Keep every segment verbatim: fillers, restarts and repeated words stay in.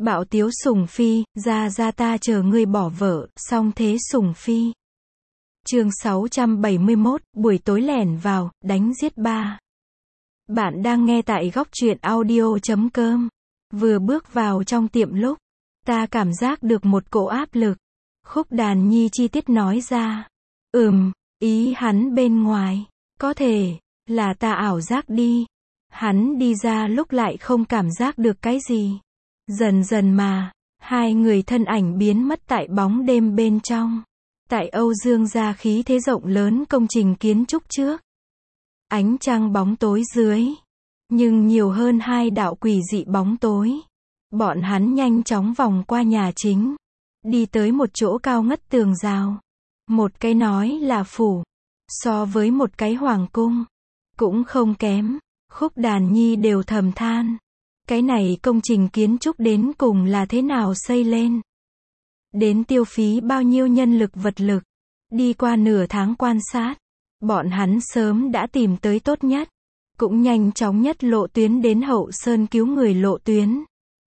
Bạo tiếu Sùng Phi, ra ra ta chờ ngươi bỏ vợ, song thế Sùng Phi. Chương sáu trăm bảy mươi mốt, buổi tối lẻn vào, đánh giết ba. Bạn đang nghe tại góc truyện audio chấm com. Vừa bước vào trong tiệm lúc, ta cảm giác được một cỗ áp lực. Khúc Đàn Nhi chi tiết nói ra. Ừm, ý hắn bên ngoài, có thể, là ta ảo giác đi. Hắn đi ra lúc lại không cảm giác được cái gì. Dần dần mà, hai người thân ảnh biến mất tại bóng đêm bên trong. Tại Âu Dương gia khí thế rộng lớn công trình kiến trúc trước. Ánh trăng bóng tối dưới. Nhưng nhiều hơn hai đạo quỷ dị bóng tối. Bọn hắn nhanh chóng vòng qua nhà chính. Đi tới một chỗ cao ngất tường rào. Một cái nói là phủ. So với một cái hoàng cung. Cũng không kém. Khúc Đàn Nhi đều thầm than. Cái này công trình kiến trúc đến cùng là thế nào xây lên? Đến tiêu phí bao nhiêu nhân lực vật lực? Đi qua nửa tháng quan sát, bọn hắn sớm đã tìm tới tốt nhất, cũng nhanh chóng nhất lộ tuyến đến Hậu Sơn cứu người lộ tuyến.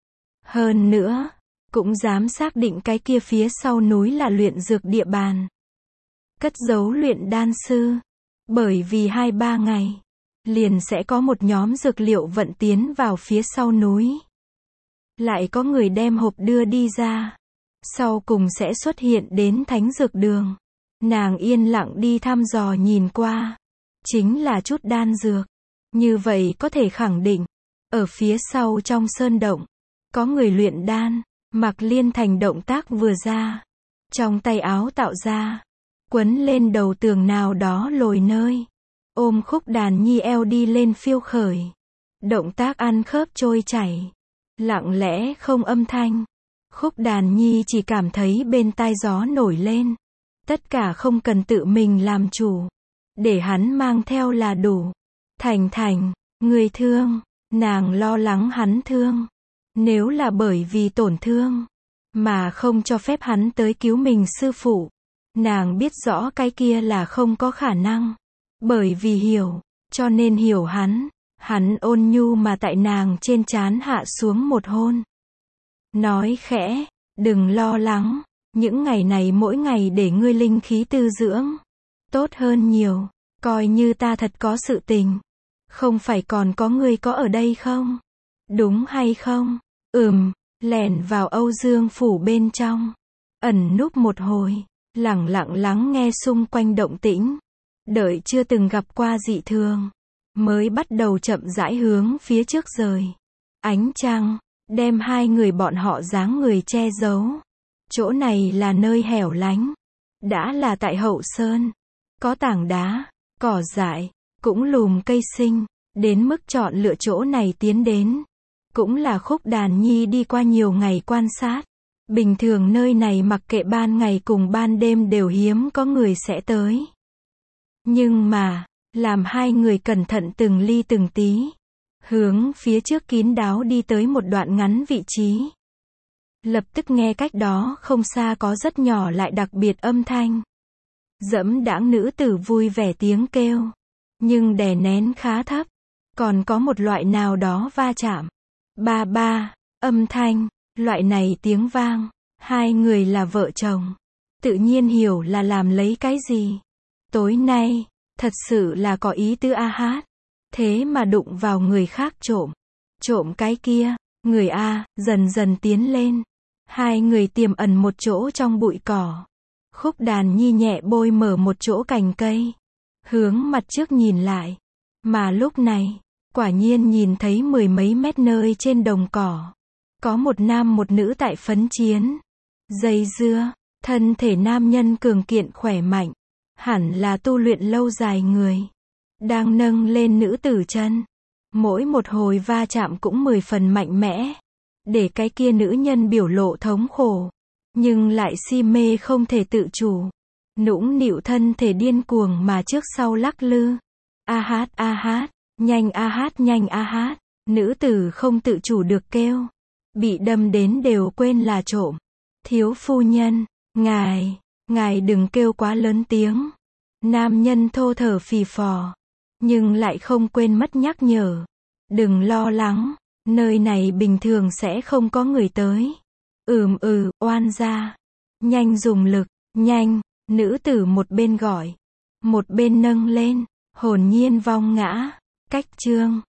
Hơn nữa, cũng dám xác định cái kia phía sau núi là luyện dược địa bàn. Cất giấu luyện đan sư. Bởi vì hai ba ngày, liền sẽ có một nhóm dược liệu vận tiến vào phía sau núi. Lại có người đem hộp đưa đi ra. Sau cùng sẽ xuất hiện đến thánh dược đường. Nàng yên lặng đi thăm dò nhìn qua. Chính là chút đan dược. Như vậy có thể khẳng định, ở phía sau trong sơn động, có người luyện đan. Mặc Liên Thành động tác vừa ra. Trong tay áo tạo ra. Quấn lên đầu tường nào đó lồi nơi. Ôm Khúc Đàn Nhi eo đi lên phiêu khởi. Động tác ăn khớp trôi chảy. Lặng lẽ không âm thanh. Khúc Đàn Nhi chỉ cảm thấy bên tai gió nổi lên. Tất cả không cần tự mình làm chủ. Để hắn mang theo là đủ. Thành Thành, người thương. Nàng lo lắng hắn thương. Nếu là bởi vì tổn thương, mà không cho phép hắn tới cứu mình sư phụ. Nàng biết rõ cái kia là không có khả năng. Bởi vì hiểu, cho nên hiểu hắn. Hắn ôn nhu mà tại nàng trên trán hạ xuống một hôn. Nói khẽ, đừng lo lắng. Những ngày này mỗi ngày để ngươi linh khí tư dưỡng. Tốt hơn nhiều. Coi như ta thật có sự tình. Không phải còn có ngươi có ở đây không? Đúng hay không? Ừm, lẻn vào Âu Dương phủ bên trong. Ẩn núp một hồi. Lẳng lặng lắng nghe xung quanh động tĩnh. Đợi chưa từng gặp qua dị thường, mới bắt đầu chậm rãi hướng phía trước rời. Ánh trăng, đem hai người bọn họ dáng người che giấu. Chỗ này là nơi hẻo lánh. Đã là tại Hậu Sơn. Có tảng đá, cỏ dại, cũng lùm cây sinh. Đến mức chọn lựa chỗ này tiến đến. Cũng là Khúc Đàn Nhi đi qua nhiều ngày quan sát. Bình thường nơi này mặc kệ ban ngày cùng ban đêm đều hiếm có người sẽ tới. Nhưng mà, làm hai người cẩn thận từng ly từng tí. Hướng phía trước kín đáo đi tới một đoạn ngắn vị trí. Lập tức nghe cách đó không xa có rất nhỏ lại đặc biệt âm thanh. Dẫm đãng nữ tử vui vẻ tiếng kêu. Nhưng đè nén khá thấp. Còn có một loại nào đó va chạm. Ba ba, âm thanh, loại này tiếng vang. Hai người là vợ chồng. Tự nhiên hiểu là làm lấy cái gì. Tối nay, thật sự là có ý tứ a hát. Thế mà đụng vào người khác trộm. Trộm cái kia, người A, dần dần tiến lên. Hai người tiềm ẩn một chỗ trong bụi cỏ. Khúc Đàn Nhi nhẹ bôi mở một chỗ cành cây. Hướng mặt trước nhìn lại. Mà lúc này, quả nhiên nhìn thấy mười mấy mét nơi trên đồng cỏ. Có một nam một nữ tại phấn chiến. Dây dưa, thân thể nam nhân cường kiện khỏe mạnh. Hẳn là tu luyện lâu dài người. Đang nâng lên nữ tử chân. Mỗi một hồi va chạm cũng mười phần mạnh mẽ. Để cái kia nữ nhân biểu lộ thống khổ. Nhưng lại si mê không thể tự chủ. Nũng nịu thân thể điên cuồng mà trước sau lắc lư. A hát a hát, nhanh a hát nhanh a hát. Nữ tử không tự chủ được kêu. Bị đâm đến đều quên là trộm. Thiếu phu nhân, ngài, ngài đừng kêu quá lớn tiếng. Nam nhân thô thở phì phò. Nhưng lại không quên mất nhắc nhở. Đừng lo lắng. Nơi này bình thường sẽ không có người tới. Ừm ừ, oan gia. Nhanh dùng lực, nhanh, nữ tử một bên gọi, một bên nâng lên, hồn nhiên vong ngã. Cách chương